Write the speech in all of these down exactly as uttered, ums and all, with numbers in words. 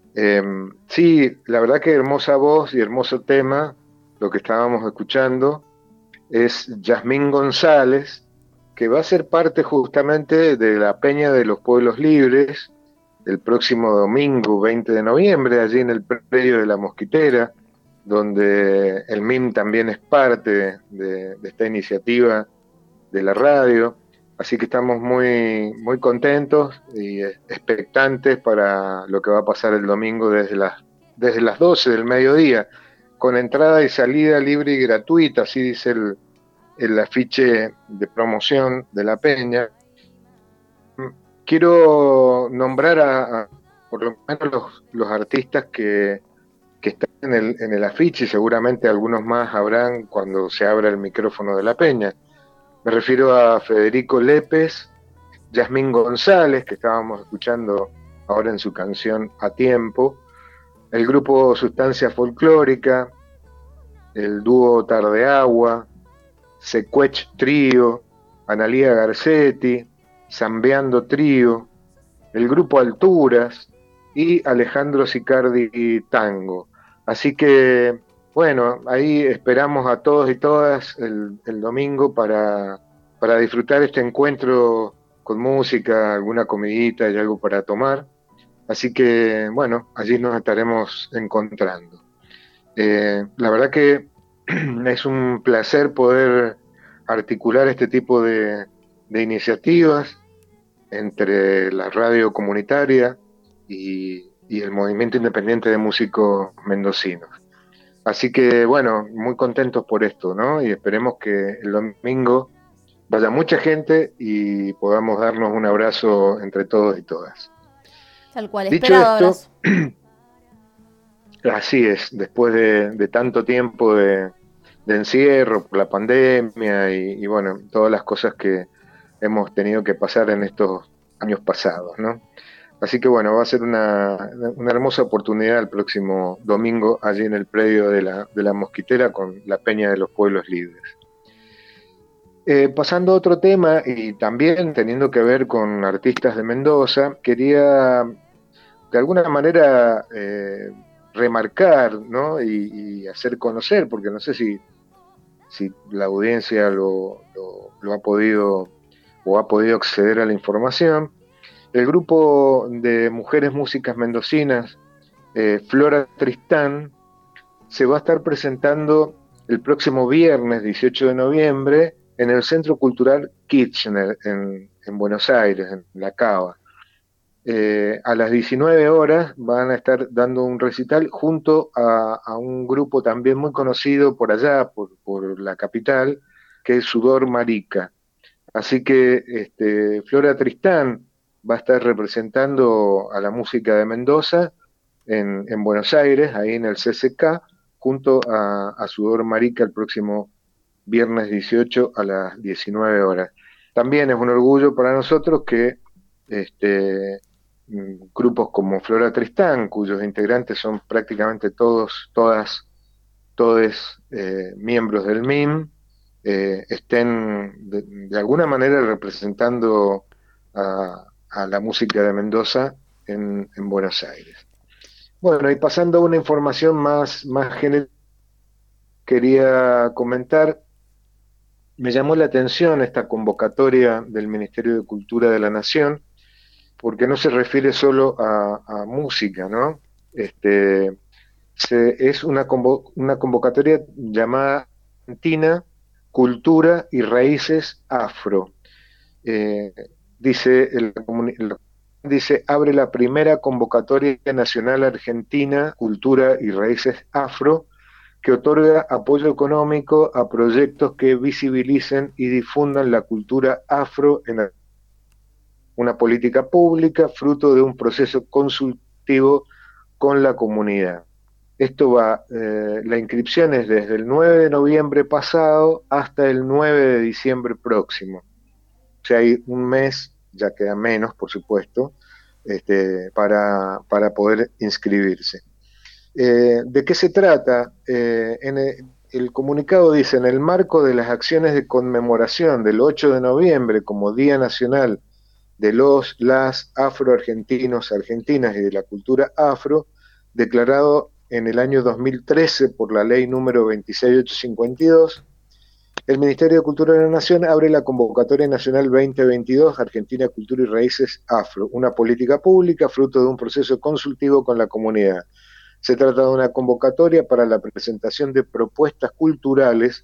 Eh, sí, la verdad que hermosa voz y hermoso tema, lo que estábamos escuchando, es Yasmín González, que va a ser parte justamente de la Peña de los Pueblos Libres el próximo domingo veinte de noviembre, allí en el predio de la Mosquitera, donde el M I M también es parte de, de esta iniciativa de la radio. Así que estamos muy, muy contentos y expectantes para lo que va a pasar el domingo desde las, desde las doce del mediodía, con entrada y salida libre y gratuita, así dice el, el afiche de promoción de la peña. Quiero nombrar a, a por lo menos los, los artistas que, que están en el, en el afiche, y seguramente algunos más habrán cuando se abra el micrófono de la peña. Me refiero a Federico Lépez, Yasmín González, que estábamos escuchando ahora en su canción A Tiempo, el grupo Sustancia Folclórica, el dúo Tardeagua, Secuech Trío, Analía Garcetti, Zambeando Trío, el grupo Alturas y Alejandro Sicardi Tango. Así que, bueno, ahí esperamos a todos y todas el, el domingo para, para disfrutar este encuentro con música, alguna comidita y algo para tomar. Así que, bueno, allí nos estaremos encontrando. Eh, la verdad que es un placer poder articular este tipo de, de iniciativas entre la radio comunitaria y, y el movimiento independiente de músicos mendocinos. Así que, bueno, muy contentos por esto, ¿no? Y esperemos que el domingo vaya mucha gente y podamos darnos un abrazo entre todos y todas. Tal cual, Dicho esperado esto, abrazo. así es, después de, de tanto tiempo de, de encierro por la pandemia y, y, bueno, todas las cosas que hemos tenido que pasar en estos años pasados, ¿no? Así que bueno, va a ser una, una hermosa oportunidad el próximo domingo allí en el predio de la, de la Mosquitera con la Peña de los Pueblos Libres. Eh, pasando a otro tema y también teniendo que ver con artistas de Mendoza, quería de alguna manera eh, remarcar, ¿no? y, y, hacer conocer, porque no sé si, si la audiencia lo, lo, lo ha podido o ha podido acceder a la información. El grupo de mujeres músicas mendocinas, eh, Flora Tristán, se va a estar presentando el próximo viernes dieciocho de noviembre en el Centro Cultural Kirchner en, en Buenos Aires, en La Cava. Eh, a las diecinueve horas van a estar dando un recital junto a, a un grupo también muy conocido por allá, por, por la capital, que es Sudor Marica. Así que este, Flora Tristán va a estar representando a la música de Mendoza en, en Buenos Aires, ahí en el C C K, junto a, a Sudor Marica el próximo viernes dieciocho a las diecinueve horas. También es un orgullo para nosotros que este, grupos como Flora Tristán, cuyos integrantes son prácticamente todos, todas, todos eh, miembros del M I M, eh, estén de, de, alguna manera representando a, a, la música de Mendoza en, en Buenos Aires. Bueno, y pasando a una información más, más general, quería comentar, me llamó la atención esta convocatoria del Ministerio de Cultura de la Nación, porque no se refiere solo a, a música, ¿no? Este, se, es una, convo, una convocatoria llamada Argentina, Cultura y Raíces Afro. Eh, dice, el, el, dice, abre la primera convocatoria nacional argentina, Cultura y Raíces Afro, que otorga apoyo económico a proyectos que visibilicen y difundan la cultura afro en una política pública fruto de un proceso consultivo con la comunidad. Esto va, eh, la inscripción es desde el nueve de noviembre pasado hasta el nueve de diciembre próximo. O sea, hay un mes, ya queda menos, por supuesto, este, para, para poder inscribirse. Eh, ¿De qué se trata? Eh, en el, el comunicado dice, en el marco de las acciones de conmemoración del ocho de noviembre como Día Nacional de los, las afroargentinos, argentinas y de la cultura afro, declarado en el año dos mil trece por la ley número veintiséis mil ochocientos cincuenta y dos, el Ministerio de Cultura de la Nación abre la convocatoria nacional veinte veintidós Argentina, Cultura y Raíces Afro, una política pública fruto de un proceso consultivo con la comunidad. Se trata de una convocatoria para la presentación de propuestas culturales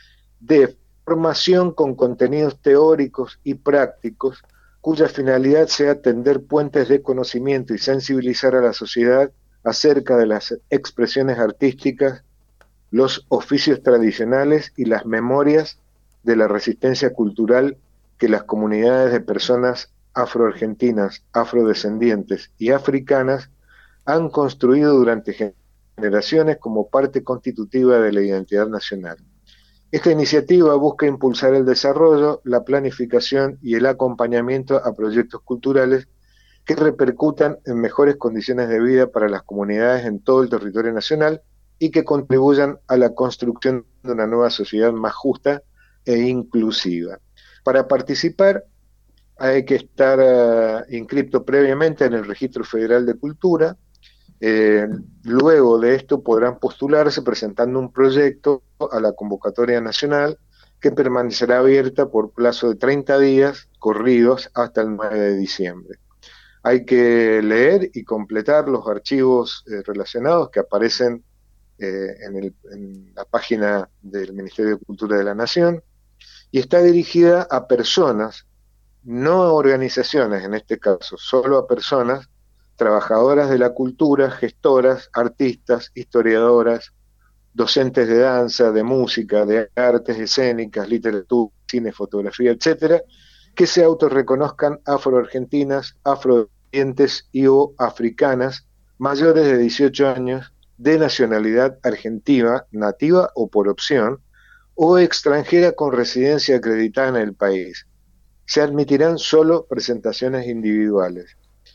de formación con contenidos teóricos y prácticos, cuya finalidad sea tender puentes de conocimiento y sensibilizar a la sociedad acerca de las expresiones artísticas, los oficios tradicionales y las memorias de la resistencia cultural que las comunidades de personas afroargentinas, afrodescendientes y africanas han construido durante generaciones como parte constitutiva de la identidad nacional. Esta iniciativa busca impulsar el desarrollo, la planificación y el acompañamiento a proyectos culturales que repercutan en mejores condiciones de vida para las comunidades en todo el territorio nacional y que contribuyan a la construcción de una nueva sociedad más justa e inclusiva. Para participar hay que estar uh, inscrito previamente en el Registro Federal de Cultura. Eh, luego de esto podrán postularse presentando un proyecto a la convocatoria nacional que permanecerá abierta por plazo de treinta días corridos hasta el nueve de diciembre. Hay que leer y completar los archivos eh, relacionados que aparecen eh, en, el, en la página del Ministerio de Cultura de la Nación, y está dirigida a personas, no a organizaciones en este caso, solo a personas trabajadoras de la cultura, gestoras, artistas, historiadoras, docentes de danza, de música, de artes escénicas, literatura, cine, fotografía, etcétera, que se autorreconozcan afroargentinas, afrodescendientes y o africanas mayores de dieciocho años, de nacionalidad argentina, nativa o por opción, o extranjera con residencia acreditada en el país. Se admitirán solo presentaciones individuales.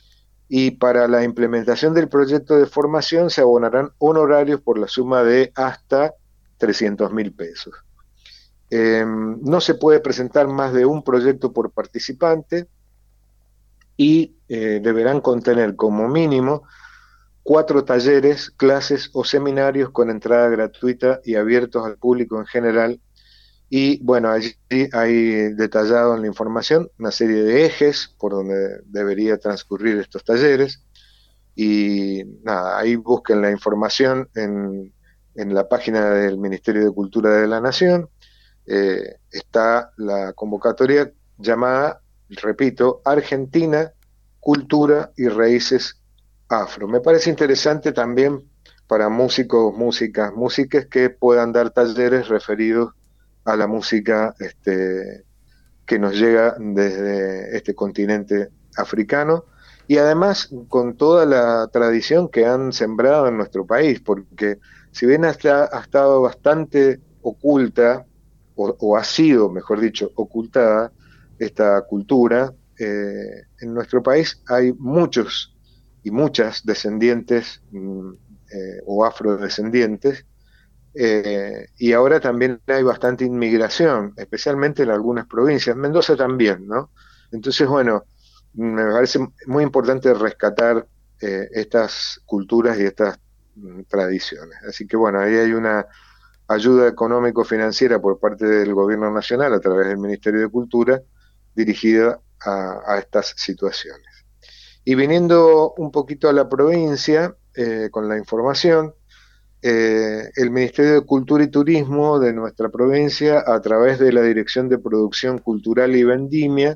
Y para la implementación del proyecto de formación se abonarán honorarios por la suma de hasta trescientos mil pesos. Eh, no se puede presentar más de un proyecto por participante y eh, deberán contener como mínimo cuatro talleres, clases o seminarios con entrada gratuita y abiertos al público en general. Y bueno, allí hay detallado en la información una serie de ejes por donde debería transcurrir estos talleres. Y nada, ahí busquen la información en, en la página del Ministerio de Cultura de la Nación. Eh, está la convocatoria llamada, repito, Argentina, Cultura y Raíces Afro. Me parece interesante también para músicos, músicas, músicas que puedan dar talleres referidos a la música este, que nos llega desde este continente africano, y además con toda la tradición que han sembrado en nuestro país, porque si bien hasta, ha estado bastante oculta, o, o ha sido, mejor dicho, ocultada esta cultura, eh, en nuestro país hay muchos y muchas descendientes eh, o afrodescendientes, eh, y ahora también hay bastante inmigración, especialmente en algunas provincias, Mendoza también, ¿no? Entonces, bueno, me parece muy importante rescatar eh, estas culturas y estas mm, tradiciones. Así que bueno, ahí hay una ayuda económico-financiera por parte del Gobierno Nacional a través del Ministerio de Cultura dirigida a, a estas situaciones. Y viniendo un poquito a la provincia, eh, con la información, eh, el Ministerio de Cultura y Turismo de nuestra provincia, a través de la Dirección de Producción Cultural y Vendimia,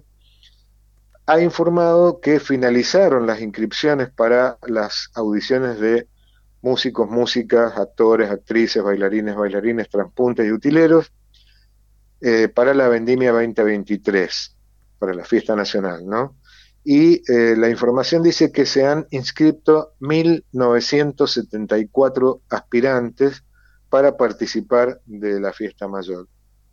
ha informado que finalizaron las inscripciones para las audiciones de músicos, músicas, actores, actrices, bailarines, bailarines, transpuntes y utileros eh, para la Vendimia veinte veintitrés, para la fiesta nacional, ¿no? Y eh, la información dice que se han inscrito mil novecientos setenta y cuatro aspirantes para participar de la fiesta mayor.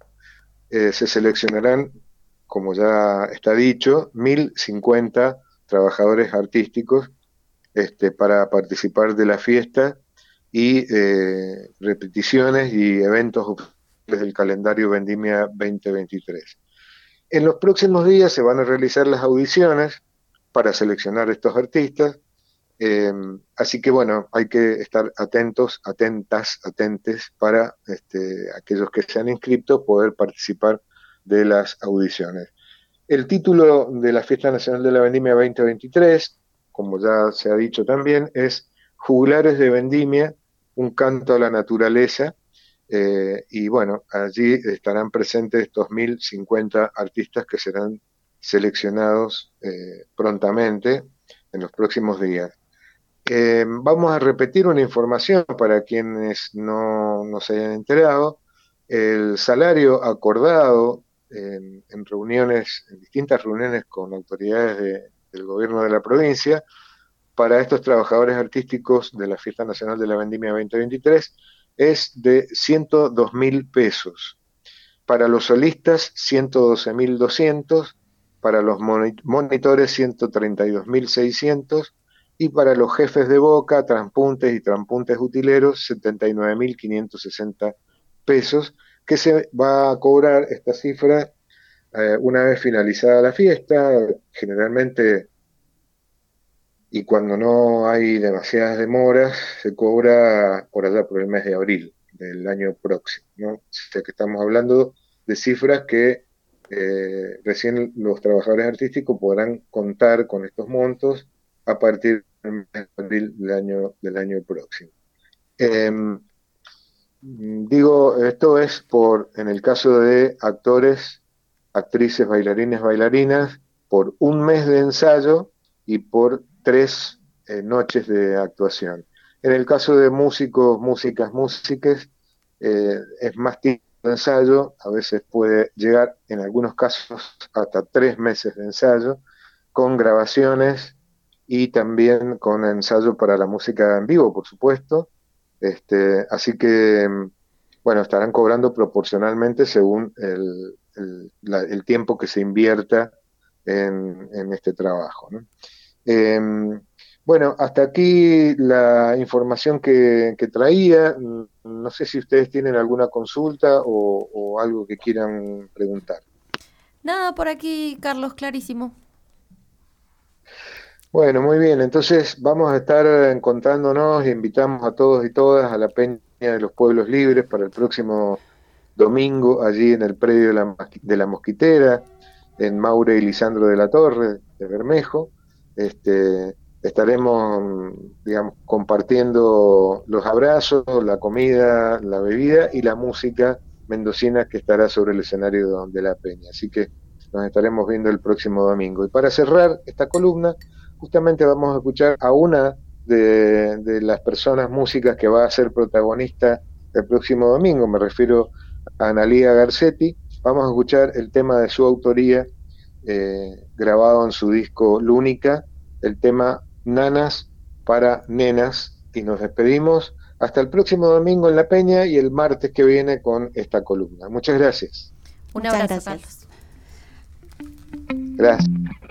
Eh, se seleccionarán, como ya está dicho, mil cincuenta trabajadores artísticos este, para participar de la fiesta y eh, repeticiones y eventos del calendario Vendimia veinte veintitrés. En los próximos días se van a realizar las audiciones para seleccionar estos artistas Eh, Así que bueno, hay que estar atentos, atentas, atentes para este, aquellos que se han inscrito poder participar de las audiciones. El título de la Fiesta Nacional de la Vendimia veinte veintitrés, como ya se ha dicho también, es Juglares de Vendimia, un canto a la naturaleza. Eh, y bueno, allí estarán presentes estos mil cincuenta artistas que serán seleccionados eh, prontamente en los próximos días. Eh, vamos a repetir una información para quienes no, no se hayan enterado. El salario acordado en, en reuniones, en distintas reuniones con autoridades de- del gobierno de la provincia, para estos trabajadores artísticos de la Fiesta Nacional de la Vendimia veinte veintitrés es de ciento dos mil pesos. Para los solistas, ciento doce mil doscientos, para los monitores, ciento treinta y dos mil seiscientos, y para los jefes de boca, transpuntes y transpuntes utileros, setenta y nueve mil quinientos sesenta pesos, que se va a cobrar esta cifra eh, una vez finalizada la fiesta, generalmente, y cuando no hay demasiadas demoras, se cobra por allá por el mes de abril del año próximo, ¿no? O sea que estamos hablando de cifras que eh, recién los trabajadores artísticos podrán contar con estos montos a partir del mes de abril del año, del año próximo. Eh, Digo, esto es por, en el caso de actores, actrices, bailarines, bailarinas, por un mes de ensayo y por tres eh, noches de actuación. En el caso de músicos, músicas, músiques, eh, es más tiempo de ensayo, a veces puede llegar, en algunos casos, hasta tres meses de ensayo, con grabaciones y también con ensayo para la música en vivo, por supuesto. Este, así que, bueno, estarán cobrando proporcionalmente según el, el, la, el tiempo que se invierta en, en este trabajo, ¿no? Eh, bueno, hasta aquí la información que, que, traía. No sé si ustedes tienen alguna consulta o, o algo que quieran preguntar. Nada, por aquí, Carlos, clarísimo. Bueno, muy bien. Entonces vamos a estar encontrándonos y invitamos a todos y todas a la Peña de los Pueblos Libres para el próximo domingo, allí en el predio de la, de la Mosquitera, en Maure y Lisandro de la Torre, de Bermejo. Este, estaremos, digamos, compartiendo los abrazos, la comida, la bebida y la música mendocina que estará sobre el escenario de la Peña. Así que nos estaremos viendo el próximo domingo. Y para cerrar esta columna, justamente vamos a escuchar a una de, de las personas músicas que va a ser protagonista el próximo domingo. Me refiero a Analía Garcetti. Vamos a escuchar el tema de su autoría, eh, grabado en su disco Lúnica, el tema Nanas para Nenas. Y nos despedimos hasta el próximo domingo en La Peña y el martes que viene con esta columna. Muchas gracias. Un Muchas abrazo, gracias. Carlos. Gracias.